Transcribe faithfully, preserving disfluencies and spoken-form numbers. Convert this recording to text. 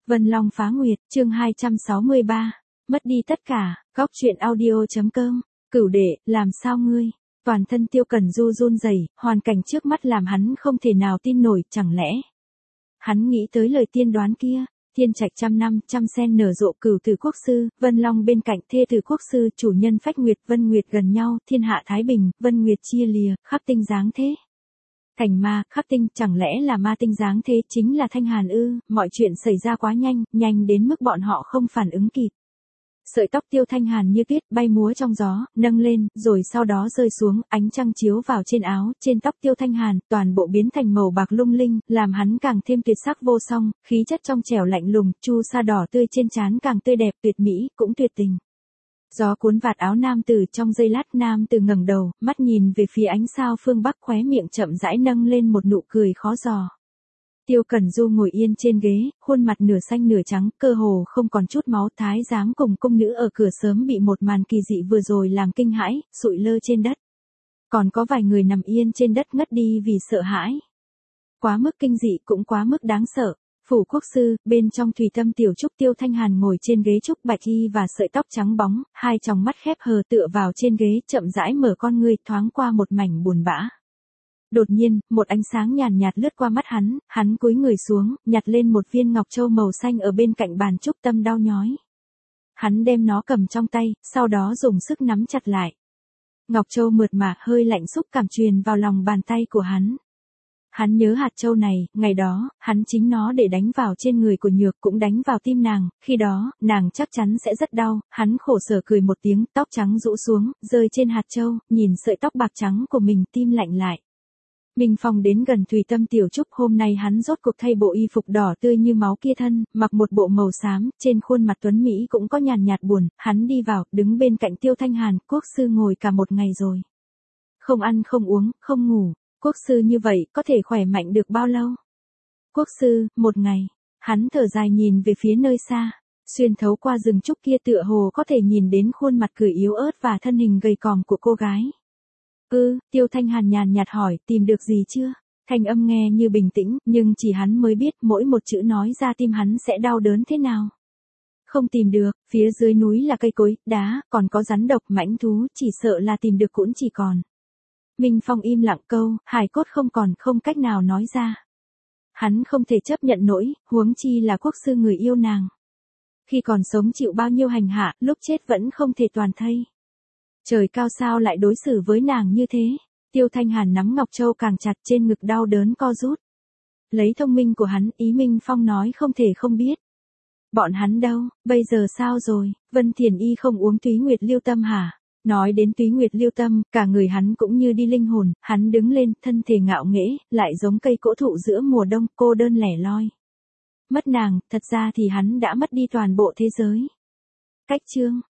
Vân Long phá nguyệt, chương hai trăm sáu mươi ba, mất đi tất cả, góc truyện audio.com, Cửu đệ, làm sao ngươi? Toàn thân Tiêu Cẩn Du run rẩy, hoàn cảnh trước mắt làm hắn không thể nào tin nổi, chẳng lẽ? Hắn nghĩ tới lời tiên đoán kia, thiên trạch trăm năm, trăm sen nở rộ cửu tử quốc sư, Vân Long bên cạnh thê tử quốc sư, chủ nhân phách nguyệt, Vân Nguyệt gần nhau, thiên hạ thái bình, Vân Nguyệt chia lìa, khắp tinh dáng thế. Thành ma, khắc tinh, chẳng lẽ là ma tinh dáng thế chính là Thanh Hàn ư? Mọi chuyện xảy ra quá nhanh, nhanh đến mức bọn họ không phản ứng kịp. Sợi tóc Tiêu Thanh Hàn như tuyết bay múa trong gió, nâng lên, rồi sau đó rơi xuống, ánh trăng chiếu vào trên áo, trên tóc Tiêu Thanh Hàn, toàn bộ biến thành màu bạc lung linh, làm hắn càng thêm tuyệt sắc vô song, khí chất trong trẻo lạnh lùng, chu sa đỏ tươi trên trán càng tươi đẹp, tuyệt mỹ, cũng tuyệt tình. Gió cuốn vạt áo nam tử, trong giây lát nam tử ngẩng đầu, mắt nhìn về phía ánh sao phương bắc, khóe miệng chậm rãi nâng lên một nụ cười khó dò. Tiêu Cẩn Du ngồi yên trên ghế, khuôn mặt nửa xanh nửa trắng, cơ hồ không còn chút máu, thái giám cùng cung nữ ở cửa sớm bị một màn kỳ dị vừa rồi làm kinh hãi, sụi lơ trên đất. Còn có vài người nằm yên trên đất ngất đi vì sợ hãi. Quá mức kinh dị cũng quá mức đáng sợ. Phủ quốc sư, bên trong thủy tâm tiểu trúc Tiêu Thanh Hàn ngồi trên ghế trúc bạch y và sợi tóc trắng bóng, hai tròng mắt khép hờ tựa vào trên ghế, chậm rãi mở con ngươi, thoáng qua một mảnh buồn bã. Đột nhiên, một ánh sáng nhàn nhạt lướt qua mắt hắn, hắn cúi người xuống, nhặt lên một viên ngọc châu màu xanh ở bên cạnh bàn trúc, tâm đau nhói. Hắn đem nó cầm trong tay, sau đó dùng sức nắm chặt lại. Ngọc châu mượt mà, hơi lạnh xúc cảm truyền vào lòng bàn tay của hắn. Hắn nhớ hạt châu này, ngày đó, hắn chính nó để đánh vào trên người của Nhược, cũng đánh vào tim nàng, khi đó, nàng chắc chắn sẽ rất đau. Hắn khổ sở cười một tiếng, tóc trắng rũ xuống, rơi trên hạt châu, nhìn sợi tóc bạc trắng của mình, tim lạnh lại. Minh Phong đến gần thủy tâm tiểu trúc, hôm nay hắn rốt cuộc thay bộ y phục đỏ tươi như máu kia thân, mặc một bộ màu xám, trên khuôn mặt tuấn Mỹ cũng có nhàn nhạt buồn, hắn đi vào, đứng bên cạnh Tiêu Thanh Hàn, quốc sư ngồi cả một ngày rồi. Không ăn không uống, không ngủ, quốc sư như vậy, có thể khỏe mạnh được bao lâu? Quốc sư, một ngày, hắn thở dài nhìn về phía nơi xa, xuyên thấu qua rừng trúc kia tựa hồ có thể nhìn đến khuôn mặt cười yếu ớt và thân hình gầy còm của cô gái. Ừ, Tiêu Thanh Hàn nhàn nhạt hỏi, tìm được gì chưa? Thanh âm nghe như bình tĩnh, nhưng chỉ hắn mới biết mỗi một chữ nói ra tim hắn sẽ đau đớn thế nào. Không tìm được, phía dưới núi là cây cối, đá, còn có rắn độc, mãnh thú, chỉ sợ là tìm được cũng chỉ còn. Minh Phong im lặng câu, hài cốt không còn, không cách nào nói ra. Hắn không thể chấp nhận nổi, huống chi là quốc sư người yêu nàng. Khi còn sống chịu bao nhiêu hành hạ, lúc chết vẫn không thể toàn thây. Trời cao sao lại đối xử với nàng như thế? Tiêu Thanh Hàn nắm ngọc châu càng chặt, trên ngực đau đớn co rút. Lấy thông minh của hắn, ý Minh Phong nói không thể không biết. Bọn hắn đâu, bây giờ sao rồi? Vân Thiền Y không uống túy nguyệt liêu tâm hả? Nói đến túy nguyệt liêu tâm, cả người hắn cũng như đi linh hồn, hắn đứng lên, thân thể ngạo nghễ, lại giống cây cỗ thụ giữa mùa đông, cô đơn lẻ loi. Mất nàng, thật ra thì hắn đã mất đi toàn bộ thế giới. Cách chương